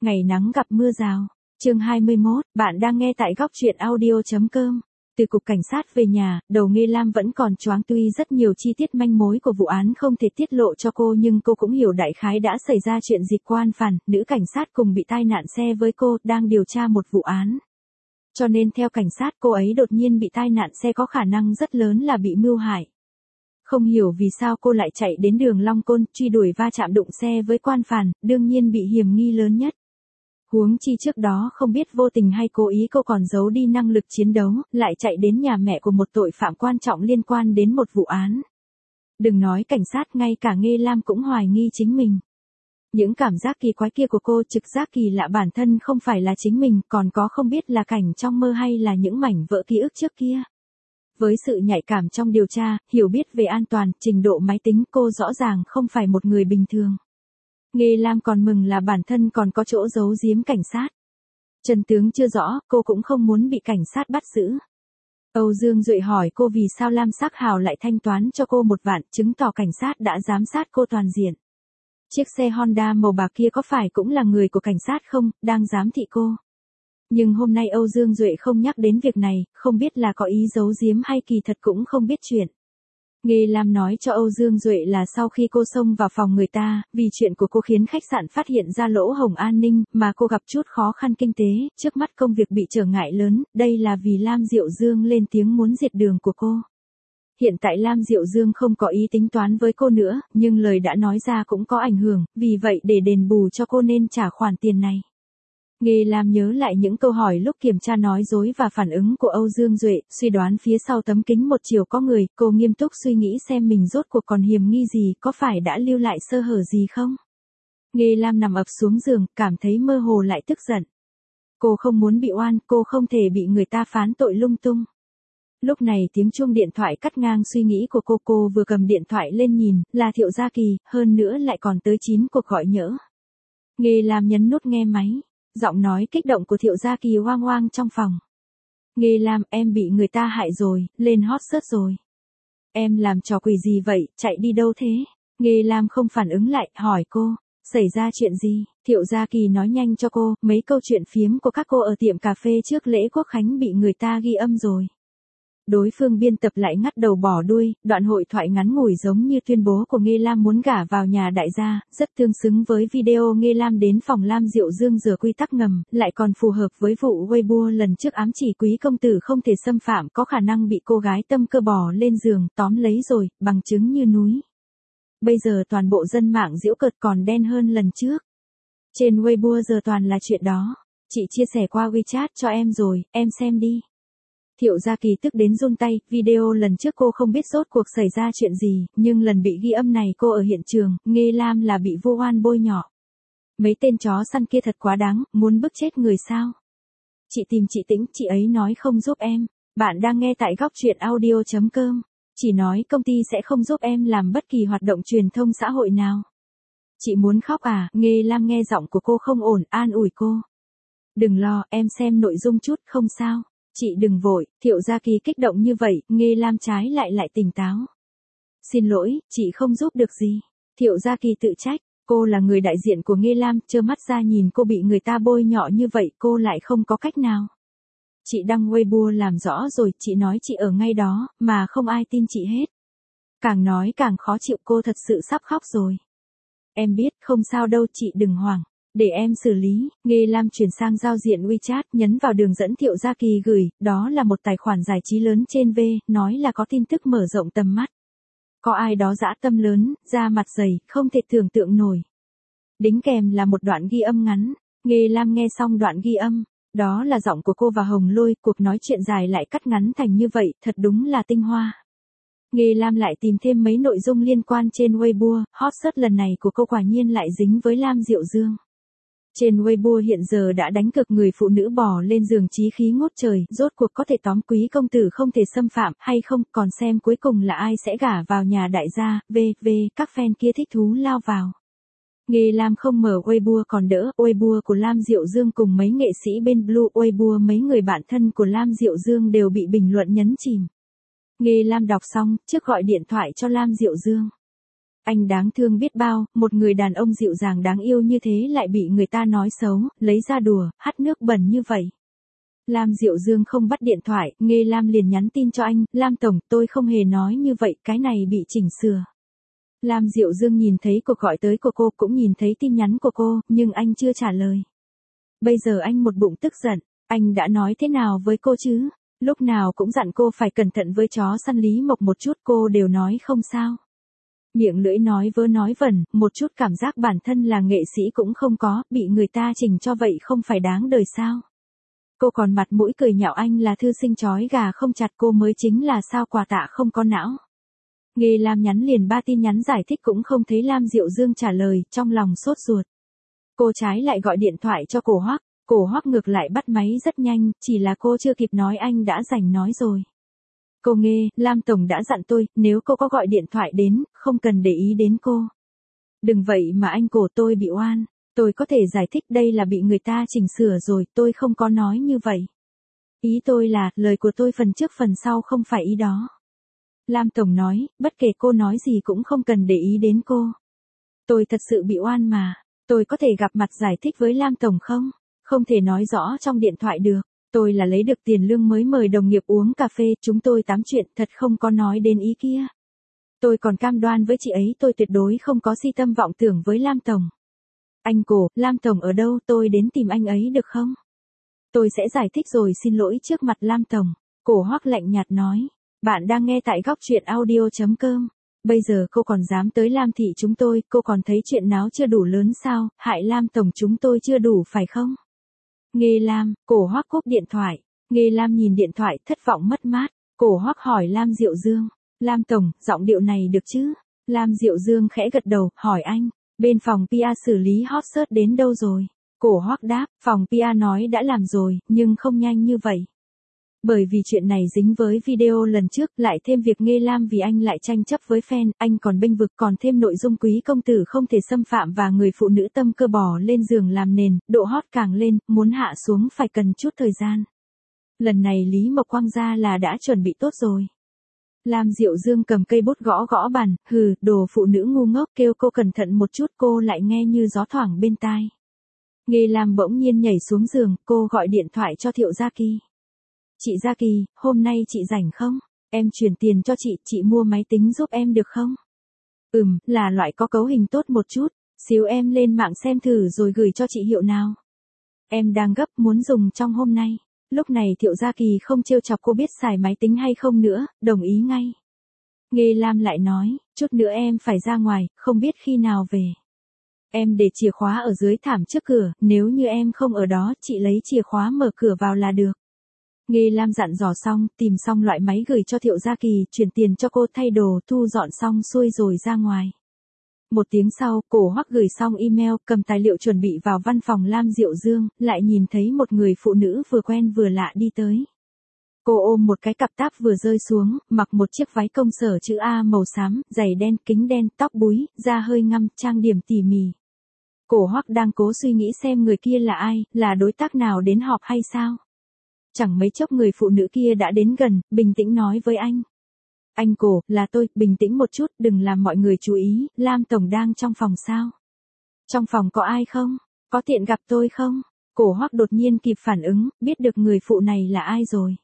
Ngày nắng gặp mưa rào. Chương 21, bạn đang nghe tại góc truyện audio.com. Từ cục cảnh sát về nhà, đầu Nghê Lam vẫn còn choáng, tuy rất nhiều chi tiết manh mối của vụ án không thể tiết lộ cho cô, nhưng cô cũng hiểu đại khái đã xảy ra chuyện gì. Quan Phản, nữ cảnh sát cùng bị tai nạn xe với cô, đang điều tra một vụ án. Cho nên theo cảnh sát, cô ấy đột nhiên bị tai nạn xe có khả năng rất lớn là bị mưu hại. Không hiểu vì sao cô lại chạy đến đường Long Côn, truy đuổi va chạm đụng xe với Quan Phản, đương nhiên bị hiểm nghi lớn nhất. Huống chi trước đó không biết vô tình hay cố ý cô còn giấu đi năng lực chiến đấu, lại chạy đến nhà mẹ của một tội phạm quan trọng liên quan đến một vụ án. Đừng nói cảnh sát, ngay cả Nghê Lam cũng hoài nghi chính mình. Những cảm giác kỳ quái kia của cô, trực giác kỳ lạ bản thân không phải là chính mình, còn có không biết là cảnh trong mơ hay là những mảnh vỡ ký ức trước kia. Với sự nhạy cảm trong điều tra, hiểu biết về an toàn, trình độ máy tính, cô rõ ràng không phải một người bình thường. Nghê Lam còn mừng là bản thân còn có chỗ giấu giếm cảnh sát. Chân tướng chưa rõ, cô cũng không muốn bị cảnh sát bắt giữ. Âu Dương Duệ hỏi cô vì sao Lam Sắc Hào lại thanh toán cho cô 1 vạn, chứng tỏ cảnh sát đã giám sát cô toàn diện. Chiếc xe Honda màu bạc kia có phải cũng là người của cảnh sát không, đang giám thị cô. Nhưng hôm nay Âu Dương Duệ không nhắc đến việc này, không biết là có ý giấu giếm hay kỳ thật cũng không biết chuyện. Nghê Lam nói cho Âu Dương Duệ là sau khi cô xông vào phòng người ta, vì chuyện của cô khiến khách sạn phát hiện ra lỗ hổng an ninh, mà cô gặp chút khó khăn kinh tế, trước mắt công việc bị trở ngại lớn, đây là vì Lam Diệu Dương lên tiếng muốn diệt đường của cô. Hiện tại Lam Diệu Dương không có ý tính toán với cô nữa, nhưng lời đã nói ra cũng có ảnh hưởng, vì vậy để đền bù cho cô nên trả khoản tiền này. Nghê Lam nhớ lại những câu hỏi lúc kiểm tra nói dối và phản ứng của Âu Dương Duệ, suy đoán phía sau tấm kính một chiều có người, cô nghiêm túc suy nghĩ xem mình rốt cuộc còn hiểm nghi gì, có phải đã lưu lại sơ hở gì không? Nghê Lam nằm ập xuống giường, cảm thấy mơ hồ lại tức giận. Cô không muốn bị oan, cô không thể bị người ta phán tội lung tung. Lúc này tiếng chuông điện thoại cắt ngang suy nghĩ của cô vừa cầm điện thoại lên nhìn, là Thiệu Gia Kỳ, hơn nữa lại còn tới 9 cuộc gọi nhỡ. Nghê Lam nhấn nút nghe máy. Giọng nói kích động của Thiệu Gia Kỳ oang oang trong phòng. Nghê Lam, em bị người ta hại rồi, lên hot search rồi. Em làm trò quỷ gì vậy, chạy đi đâu thế? Nghê Lam không phản ứng lại, hỏi cô, xảy ra chuyện gì? Thiệu Gia Kỳ nói nhanh cho cô, mấy câu chuyện phiếm của các cô ở tiệm cà phê trước lễ Quốc Khánh bị người ta ghi âm rồi. Đối phương biên tập lại ngắt đầu bỏ đuôi, đoạn hội thoại ngắn ngủi giống như tuyên bố của Nghê Lam muốn gả vào nhà đại gia, rất tương xứng với video Nghê Lam đến phòng Lam Diệu Dương rửa quy tắc ngầm, lại còn phù hợp với vụ Weibo lần trước ám chỉ quý công tử không thể xâm phạm, có khả năng bị cô gái tâm cơ bò lên giường, tóm lấy rồi, bằng chứng như núi. Bây giờ toàn bộ dân mạng giễu cợt còn đen hơn lần trước. Trên Weibo giờ toàn là chuyện đó. Chị chia sẻ qua WeChat cho em rồi, em xem đi. Thiệu Gia Kỳ tức đến run tay, video lần trước cô không biết rốt cuộc xảy ra chuyện gì, nhưng lần bị ghi âm này cô ở hiện trường, Nghê Lam là bị vô oan bôi nhọ. Mấy tên chó săn kia thật quá đáng, muốn bức chết người sao? Chị tìm chị Tĩnh, chị ấy nói không giúp em. Bạn đang nghe tại góc truyện audio.com. Chỉ nói công ty sẽ không giúp em làm bất kỳ hoạt động truyền thông xã hội nào. Chị muốn khóc à? Nghê Lam nghe giọng của cô không ổn, an ủi cô. Đừng lo, em xem nội dung chút, không sao. Chị đừng vội, Thiệu Gia Kỳ kích động như vậy, Nghê Lam trái lại tỉnh táo. Xin lỗi, chị không giúp được gì. Thiệu Gia Kỳ tự trách, cô là người đại diện của Nghê Lam, trơ mắt ra nhìn cô bị người ta bôi nhọ như vậy, cô lại không có cách nào. Chị đăng Weibo làm rõ rồi, chị nói chị ở ngay đó, mà không ai tin chị hết. Càng nói càng khó chịu, cô thật sự sắp khóc rồi. Em biết, không sao đâu, chị đừng hoảng. Để em xử lý. Nghê Lam chuyển sang giao diện WeChat, nhấn vào đường dẫn Thiệu Gia Kỳ gửi, đó là một tài khoản giải trí lớn trên V, nói là có tin tức mở rộng tầm mắt. Có ai đó dã tâm lớn, da mặt dày, không thể tưởng tượng nổi. Đính kèm là một đoạn ghi âm ngắn. Nghê Lam nghe xong đoạn ghi âm, đó là giọng của cô và Hồng Lôi, cuộc nói chuyện dài lại cắt ngắn thành như vậy, thật đúng là tinh hoa. Nghê Lam lại tìm thêm mấy nội dung liên quan trên Weibo, hot search lần này của cô quả nhiên lại dính với Lam Diệu Dương. Trên Weibo hiện giờ đã đánh cực người phụ nữ bò lên giường chí khí ngút trời, rốt cuộc có thể tóm quý công tử không thể xâm phạm hay không, còn xem cuối cùng là ai sẽ gả vào nhà đại gia, các fan kia thích thú lao vào. Nghê Lam không mở Weibo còn đỡ, Weibo của Lam Diệu Dương cùng mấy nghệ sĩ bên Blue Weibo mấy người bạn thân của Lam Diệu Dương đều bị bình luận nhấn chìm. Nghê Lam đọc xong, trước gọi điện thoại cho Lam Diệu Dương. Anh đáng thương biết bao, một người đàn ông dịu dàng đáng yêu như thế lại bị người ta nói xấu, lấy ra đùa, hắt nước bẩn như vậy. Lam Diệu Dương không bắt điện thoại, Nghê Lam liền nhắn tin cho anh, Lam Tổng, tôi không hề nói như vậy, cái này bị chỉnh sửa. Lam Diệu Dương nhìn thấy cuộc gọi tới của cô, cũng nhìn thấy tin nhắn của cô, nhưng anh chưa trả lời. Bây giờ anh một bụng tức giận, anh đã nói thế nào với cô chứ? Lúc nào cũng dặn cô phải cẩn thận với chó săn Lý Mộc một chút, cô đều nói không sao. Miệng lưỡi nói vớ nói vẩn, một chút cảm giác bản thân là nghệ sĩ cũng không có, bị người ta chỉnh cho vậy không phải đáng đời sao? Cô còn mặt mũi cười nhạo anh là thư sinh chói gà không chặt, cô mới chính là sao quà tạ không có não. Nghê Lam nhắn liền 3 tin nhắn giải thích cũng không thấy Lam Diệu Dương trả lời, trong lòng sốt ruột. Cô trái lại gọi điện thoại cho Cổ Hoắc ngược lại bắt máy rất nhanh, chỉ là cô chưa kịp nói anh đã rảnh nói rồi. Cô nghe, Lam Tổng đã dặn tôi, nếu cô có gọi điện thoại đến, không cần để ý đến cô. Đừng vậy mà anh Cổ, tôi bị oan. Tôi có thể giải thích đây là bị người ta chỉnh sửa rồi, tôi không có nói như vậy. Ý tôi là, lời của tôi phần trước phần sau không phải ý đó. Lam Tổng nói, bất kể cô nói gì cũng không cần để ý đến cô. Tôi thật sự bị oan mà. Tôi có thể gặp mặt giải thích với Lam Tổng không? Không thể nói rõ trong điện thoại được. Tôi là lấy được tiền lương mới mời đồng nghiệp uống cà phê, chúng tôi tám chuyện, thật không có nói đến ý kia. Tôi còn cam đoan với chị ấy tôi tuyệt đối không có si tâm vọng tưởng với Lam Tổng. Anh Cổ, Lam Tổng ở đâu, tôi đến tìm anh ấy được không? Tôi sẽ giải thích rồi xin lỗi trước mặt Lam Tổng. Cổ Hoắc lạnh nhạt nói. Bạn đang nghe tại góc truyện audio.com. Bây giờ cô còn dám tới Lam thị chúng tôi, cô còn thấy chuyện náo chưa đủ lớn sao, hại Lam Tổng chúng tôi chưa đủ phải không? Nghê Lam, Cổ Hoắc cúp điện thoại. Nghê Lam nhìn điện thoại thất vọng mất mát. Cổ Hoắc hỏi Lam Diệu Dương. Lam Tổng, giọng điệu này được chứ? Lam Diệu Dương khẽ gật đầu, hỏi anh. Bên phòng PR xử lý hot search đến đâu rồi? Cổ Hoắc đáp, phòng PR nói đã làm rồi, nhưng không nhanh như vậy. Bởi vì chuyện này dính với video lần trước, lại thêm việc Nghê Lam vì anh lại tranh chấp với fan, anh còn bênh vực, còn thêm nội dung quý công tử không thể xâm phạm và người phụ nữ tâm cơ bò lên giường làm nền, độ hot càng lên, muốn hạ xuống phải cần chút thời gian. Lần này Lý Mộc Quang ra là đã chuẩn bị tốt rồi. Lam Diệu Dương cầm cây bút gõ gõ bàn, hừ, đồ phụ nữ ngu ngốc, kêu cô cẩn thận một chút, cô lại nghe như gió thoảng bên tai. Nghê Lam bỗng nhiên nhảy xuống giường, cô gọi điện thoại cho Thiệu Gia Kỳ. Chị Gia Kỳ, hôm nay chị rảnh không? Em chuyển tiền cho chị mua máy tính giúp em được không? Là loại có cấu hình tốt một chút, xíu em lên mạng xem thử rồi gửi cho chị hiệu nào. Em đang gấp muốn dùng trong hôm nay. Lúc này Thiệu Gia Kỳ không trêu chọc cô biết xài máy tính hay không nữa, đồng ý ngay. Nghê Lam lại nói, chút nữa em phải ra ngoài, không biết khi nào về. Em để chìa khóa ở dưới thảm trước cửa, nếu như em không ở đó, chị lấy chìa khóa mở cửa vào là được. Nghê Lam dặn dò xong, tìm xong loại máy gửi cho Thiệu Gia Kỳ, chuyển tiền cho cô thay đồ, thu dọn xong xuôi rồi ra ngoài. Một tiếng sau, Cổ Hoắc gửi xong email, cầm tài liệu chuẩn bị vào văn phòng Lam Diệu Dương, lại nhìn thấy một người phụ nữ vừa quen vừa lạ đi tới. Cô ôm một cái cặp táp vừa rơi xuống, mặc một chiếc váy công sở chữ A màu xám, giày đen, kính đen, tóc búi, da hơi ngăm, trang điểm tỉ mỉ. Cổ Hoắc đang cố suy nghĩ xem người kia là ai, là đối tác nào đến họp hay sao. Chẳng mấy chốc người phụ nữ kia đã đến gần, bình tĩnh nói với anh. Anh Cổ, là tôi, bình tĩnh một chút, đừng làm mọi người chú ý, Lam Tổng đang trong phòng sao? Trong phòng có ai không? Có tiện gặp tôi không? Cổ Hoắc đột nhiên kịp phản ứng, biết được người phụ này là ai rồi.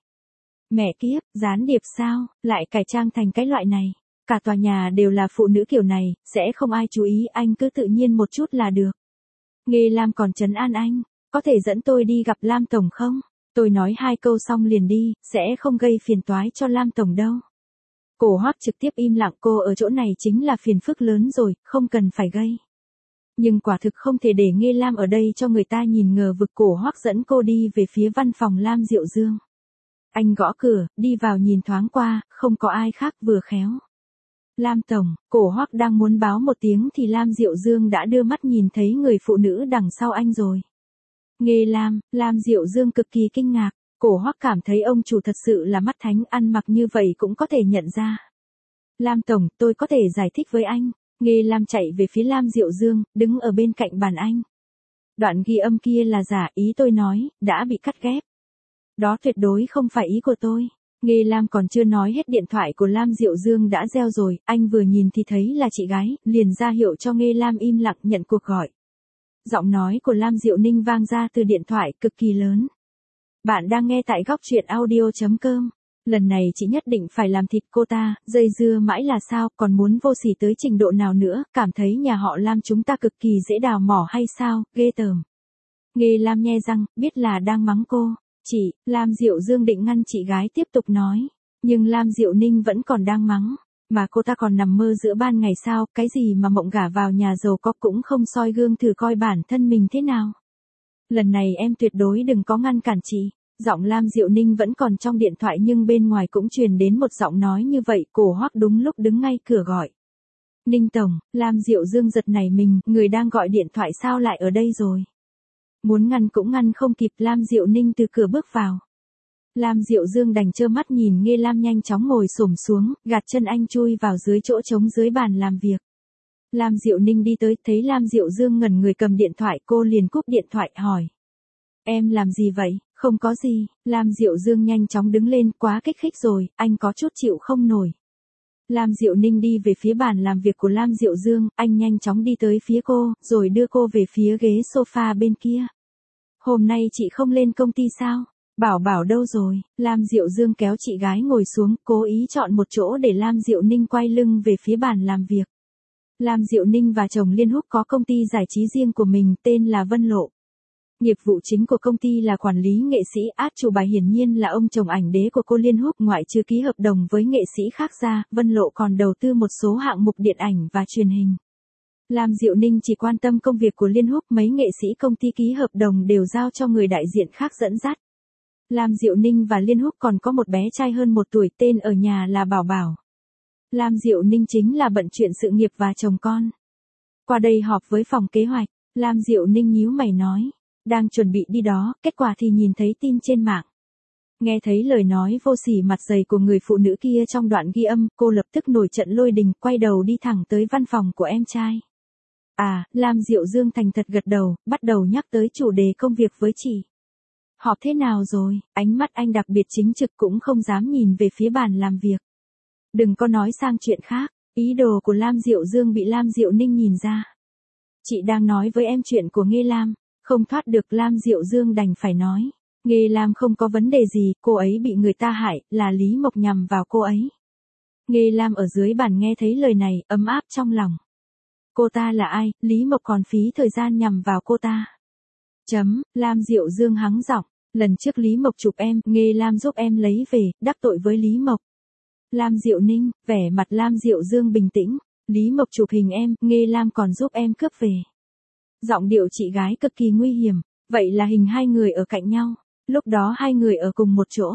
Mẹ kiếp, gián điệp sao, lại cải trang thành cái loại này. Cả tòa nhà đều là phụ nữ kiểu này, sẽ không ai chú ý, anh cứ tự nhiên một chút là được. Nghê Lam còn trấn an anh, có thể dẫn tôi đi gặp Lam Tổng không? Tôi nói 2 câu xong liền đi, sẽ không gây phiền toái cho Lam Tổng đâu. Cổ Hoắc trực tiếp im lặng, cô ở chỗ này chính là phiền phức lớn rồi, không cần phải gây. Nhưng quả thực không thể để Nghê Lam ở đây cho người ta nhìn ngờ vực. Cổ Hoắc dẫn cô đi về phía văn phòng Lam Diệu Dương. Anh gõ cửa, đi vào nhìn thoáng qua, không có ai khác, vừa khéo. Lam Tổng, Cổ Hoắc đang muốn báo một tiếng thì Lam Diệu Dương đã đưa mắt nhìn thấy người phụ nữ đằng sau anh rồi. Nghê Lam, Lam Diệu Dương cực kỳ kinh ngạc, Cổ Hoắc cảm thấy ông chủ thật sự là mắt thánh, ăn mặc như vậy cũng có thể nhận ra. Lam Tổng, tôi có thể giải thích với anh. Nghê Lam chạy về phía Lam Diệu Dương, đứng ở bên cạnh bàn anh. Đoạn ghi âm kia là giả, ý tôi nói, đã bị cắt ghép. Đó tuyệt đối không phải ý của tôi. Nghe Lam còn chưa nói hết điện thoại của Lam Diệu Dương đã reo rồi, anh vừa nhìn thì thấy là chị gái, liền ra hiệu cho Nghe Lam im lặng nhận cuộc gọi. Giọng nói của Lam Diệu Ninh vang ra từ điện thoại cực kỳ lớn. Bạn đang nghe tại góc truyện audio.com. Lần này chị nhất định phải làm thịt cô ta, dây dưa mãi là sao, còn muốn vô sỉ tới trình độ nào nữa, cảm thấy nhà họ Lam chúng ta cực kỳ dễ đào mỏ hay sao, ghê tởm. Nghe Lam nhe răng, biết là đang mắng cô. Chị, Lam Diệu Dương định ngăn chị gái tiếp tục nói. Nhưng Lam Diệu Ninh vẫn còn đang mắng. Mà cô ta còn nằm mơ giữa ban ngày sao, cái gì mà mộng gả vào nhà giàu có cũng không soi gương thử coi bản thân mình thế nào. Lần này em tuyệt đối đừng có ngăn cản chị. Giọng Lam Diệu Ninh vẫn còn trong điện thoại nhưng bên ngoài cũng truyền đến một giọng nói như vậy, cổ Hoắc đúng lúc đứng ngay cửa gọi. Ninh Tổng, Lam Diệu Dương giật nảy mình, người đang gọi điện thoại sao lại ở đây rồi. Muốn ngăn cũng ngăn không kịp, Lam Diệu Ninh từ cửa bước vào. Lam Diệu Dương đành trơ mắt nhìn Nghe Lam nhanh chóng ngồi xổm xuống, gạt chân anh chui vào dưới chỗ trống dưới bàn làm việc. Lam Diệu Ninh đi tới, thấy Lam Diệu Dương ngẩn người cầm điện thoại, cô liền cúp điện thoại, hỏi. Em làm gì vậy? Không có gì. Lam Diệu Dương nhanh chóng đứng lên, quá kích thích rồi, anh có chút chịu không nổi. Lam Diệu Ninh đi về phía bàn làm việc của Lam Diệu Dương, anh nhanh chóng đi tới phía cô, rồi đưa cô về phía ghế sofa bên kia. Hôm nay chị không lên công ty sao? Bảo Bảo đâu rồi? Lam Diệu Dương kéo chị gái ngồi xuống, cố ý chọn một chỗ để Lam Diệu Ninh quay lưng về phía bàn làm việc. Lam Diệu Ninh và chồng Liên Húc có công ty giải trí riêng của mình, tên là Vân Lộ. Nghiệp vụ chính của công ty là quản lý nghệ sĩ, át chủ bài hiển nhiên là ông chồng ảnh đế của cô Liên Húc, ngoại trừ ký hợp đồng với nghệ sĩ khác ra, Vân Lộ còn đầu tư một số hạng mục điện ảnh và truyền hình. Lam Diệu Ninh chỉ quan tâm công việc của Liên Húc, mấy nghệ sĩ công ty ký hợp đồng đều giao cho người đại diện khác dẫn dắt. Lam Diệu Ninh và Liên Húc còn có một bé trai hơn 1 tuổi, tên ở nhà là Bảo Bảo. Lam Diệu Ninh chính là bận chuyện sự nghiệp và chồng con. Qua đây họp với phòng kế hoạch, Lam Diệu Ninh nhíu mày nói. Đang chuẩn bị đi đó, kết quả thì nhìn thấy tin trên mạng. Nghe thấy lời nói vô sỉ mặt dày của người phụ nữ kia trong đoạn ghi âm, cô lập tức nổi trận lôi đình, quay đầu đi thẳng tới văn phòng của em trai. À, Lam Diệu Dương thành thật gật đầu, bắt đầu nhắc tới chủ đề công việc với chị. Họp thế nào rồi? Ánh mắt anh đặc biệt chính trực, cũng không dám nhìn về phía bàn làm việc. Đừng có nói sang chuyện khác, ý đồ của Lam Diệu Dương bị Lam Diệu Ninh nhìn ra. Chị đang nói với em chuyện của Nghe Lam. Không thoát được, Lam Diệu Dương đành phải nói. Nghe Lam không có vấn đề gì, cô ấy bị người ta hại, là Lý Mộc nhằm vào cô ấy. Nghe Lam ở dưới bàn nghe thấy lời này, ấm áp trong lòng. Cô ta là ai, Lý Mộc còn phí thời gian nhằm vào cô ta. Lam Diệu Dương hắng giọng, lần trước Lý Mộc chụp em, Nghe Lam giúp em lấy về, đắc tội với Lý Mộc. Lam Diệu Ninh, vẻ mặt Lam Diệu Dương bình tĩnh, Lý Mộc chụp hình em, Nghe Lam còn giúp em cướp về. Giọng điệu chị gái cực kỳ nguy hiểm, vậy là hình hai người ở cạnh nhau, lúc đó hai người ở cùng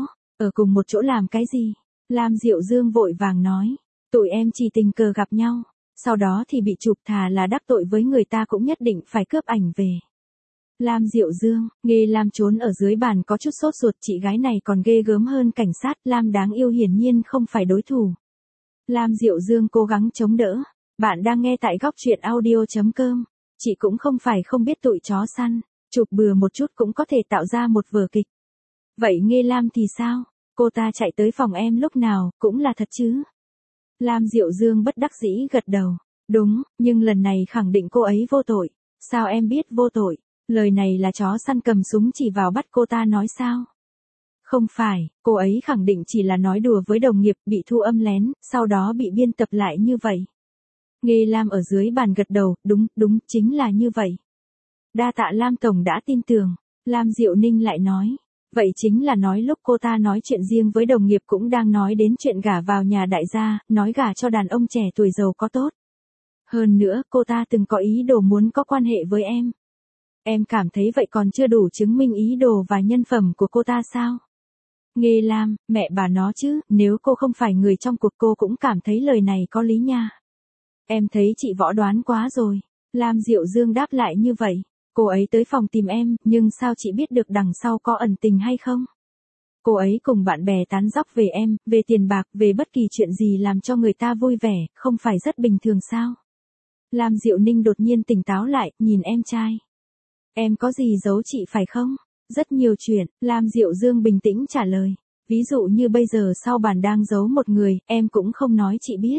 một chỗ làm cái gì? Lam Diệu Dương vội vàng nói, tụi em chỉ tình cờ gặp nhau, sau đó thì bị chụp, thà là đắc tội với người ta cũng nhất định phải cướp ảnh về. Lam Diệu Dương, Nghe Lam trốn ở dưới bàn có chút sốt ruột, chị gái này còn ghê gớm hơn cảnh sát, Lam đáng yêu hiển nhiên không phải đối thủ. Lam Diệu Dương cố gắng chống đỡ, bạn đang nghe tại góc truyện audio.com. Chị cũng không phải không biết tụi chó săn, chụp bừa một chút cũng có thể tạo ra một vở kịch. Vậy Nghe Lam thì sao? Cô ta chạy tới phòng em lúc nào, cũng là thật chứ? Lam Diệu Dương bất đắc dĩ gật đầu. Đúng, nhưng lần này khẳng định cô ấy vô tội. Sao em biết vô tội? Lời này là chó săn cầm súng chỉ vào bắt cô ta nói sao? Không phải, cô ấy khẳng định chỉ là nói đùa với đồng nghiệp, bị thu âm lén, sau đó bị biên tập lại như vậy. Nghe Lam ở dưới bàn gật đầu, đúng, chính là như vậy. Đa tạ Lam Tổng đã tin tưởng. Lam Diệu Ninh lại nói, vậy chính là nói lúc cô ta nói chuyện riêng với đồng nghiệp cũng đang nói đến chuyện gả vào nhà đại gia, nói gả cho đàn ông trẻ tuổi giàu có tốt. Hơn nữa, cô ta từng có ý đồ muốn có quan hệ với em. Em cảm thấy vậy còn chưa đủ chứng minh ý đồ và nhân phẩm của cô ta sao? Nghe Lam, mẹ bà nó chứ, nếu cô không phải người trong cuộc cô cũng cảm thấy lời này có lý nha. Em thấy chị võ đoán quá rồi. Lam Diệu Dương đáp lại như vậy. Cô ấy tới phòng tìm em, nhưng sao chị biết được đằng sau có ẩn tình hay không? Cô ấy cùng bạn bè tán dóc về em, về tiền bạc, về bất kỳ chuyện gì làm cho người ta vui vẻ, không phải rất bình thường sao? Lam Diệu Ninh đột nhiên tỉnh táo lại, nhìn em trai. Em có gì giấu chị phải không? Rất nhiều chuyện, Lam Diệu Dương bình tĩnh trả lời. Ví dụ như bây giờ sau bàn đang giấu một người, em cũng không nói chị biết.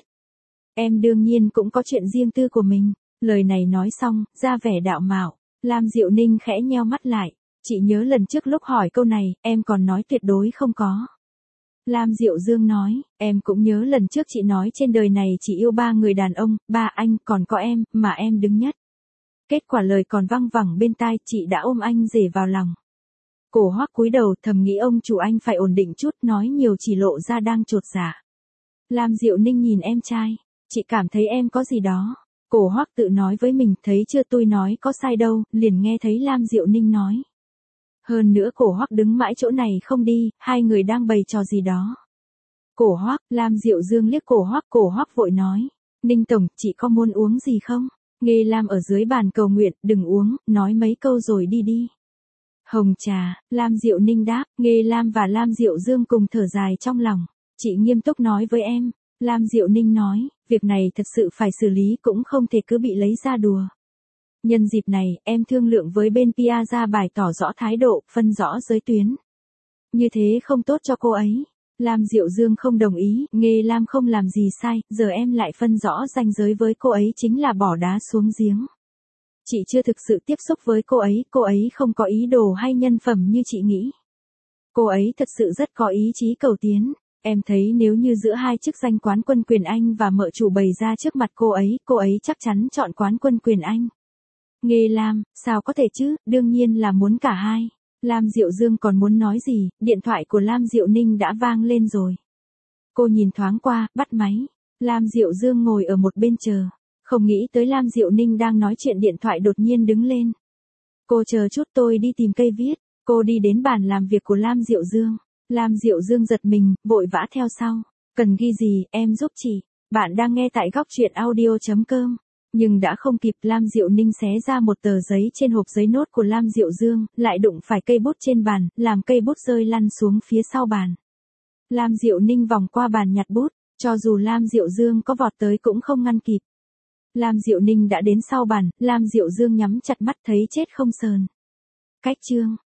Em đương nhiên cũng có chuyện riêng tư của mình. Lời này nói xong, ra vẻ đạo mạo. Lam Diệu Ninh khẽ nheo mắt lại. Chị nhớ lần trước lúc hỏi câu này, em còn nói tuyệt đối không có. Lam Diệu Dương nói, em cũng nhớ lần trước chị nói trên đời này chỉ yêu 3 người đàn ông, 3 anh, còn có em, mà em đứng nhất. Kết quả lời còn văng vẳng bên tai, chị đã ôm anh rể vào lòng. Cổ Hoắc cúi đầu thầm nghĩ ông chủ anh phải ổn định chút, nói nhiều chỉ lộ ra đang chột dạ. Lam Diệu Ninh nhìn em trai, chị cảm thấy em có gì đó. Cổ Hoắc tự nói với mình, thấy chưa tôi nói có sai đâu, liền nghe thấy Lam Diệu Ninh nói. Hơn nữa Cổ Hoắc đứng mãi chỗ này không đi, hai người đang bày trò gì đó. Cổ Hoắc, Lam Diệu Dương liếc Cổ Hoắc vội nói. Ninh tổng, chị có muốn uống gì không? Nghê Lam ở dưới bàn cầu nguyện, đừng uống, nói mấy câu rồi đi đi. Hồng trà, Lam Diệu Ninh đáp, Nghê Lam và Lam Diệu Dương cùng thở dài trong lòng. Chị nghiêm túc nói với em. Lam Diệu Ninh nói, việc này thật sự phải xử lý, cũng không thể cứ bị lấy ra đùa. Nhân dịp này, em thương lượng với bên Piazza bài tỏ rõ thái độ, phân rõ giới tuyến. Như thế không tốt cho cô ấy. Lam Diệu Dương không đồng ý, Nghê Lam không làm gì sai, giờ em lại phân rõ ranh giới với cô ấy chính là bỏ đá xuống giếng. Chị chưa thực sự tiếp xúc với cô ấy không có ý đồ hay nhân phẩm như chị nghĩ. Cô ấy thật sự rất có ý chí cầu tiến. Em thấy nếu như giữa hai chức danh quán quân quyền Anh và mợ chủ bày ra trước mặt cô ấy chắc chắn chọn quán quân quyền Anh. Nghê Lam, sao có thể chứ, đương nhiên là muốn cả hai. Lam Diệu Dương còn muốn nói gì, điện thoại của Lam Diệu Ninh đã vang lên rồi. Cô nhìn thoáng qua, bắt máy. Lam Diệu Dương ngồi ở một bên chờ. Không nghĩ tới Lam Diệu Ninh đang nói chuyện điện thoại đột nhiên đứng lên. Cô chờ chút tôi đi tìm cây viết. Cô đi đến bàn làm việc của Lam Diệu Dương. Lam Diệu Dương giật mình, vội vã theo sau. Cần ghi gì, em giúp chị. Bạn đang nghe tại góc truyện audio.com. Nhưng đã không kịp, Lam Diệu Ninh xé ra một tờ giấy trên hộp giấy nốt của Lam Diệu Dương, lại đụng phải cây bút trên bàn, làm cây bút rơi lăn xuống phía sau bàn. Lam Diệu Ninh vòng qua bàn nhặt bút, cho dù Lam Diệu Dương có vọt tới cũng không ngăn kịp. Lam Diệu Ninh đã đến sau bàn, Lam Diệu Dương nhắm chặt mắt thấy chết không sờn. Cách chương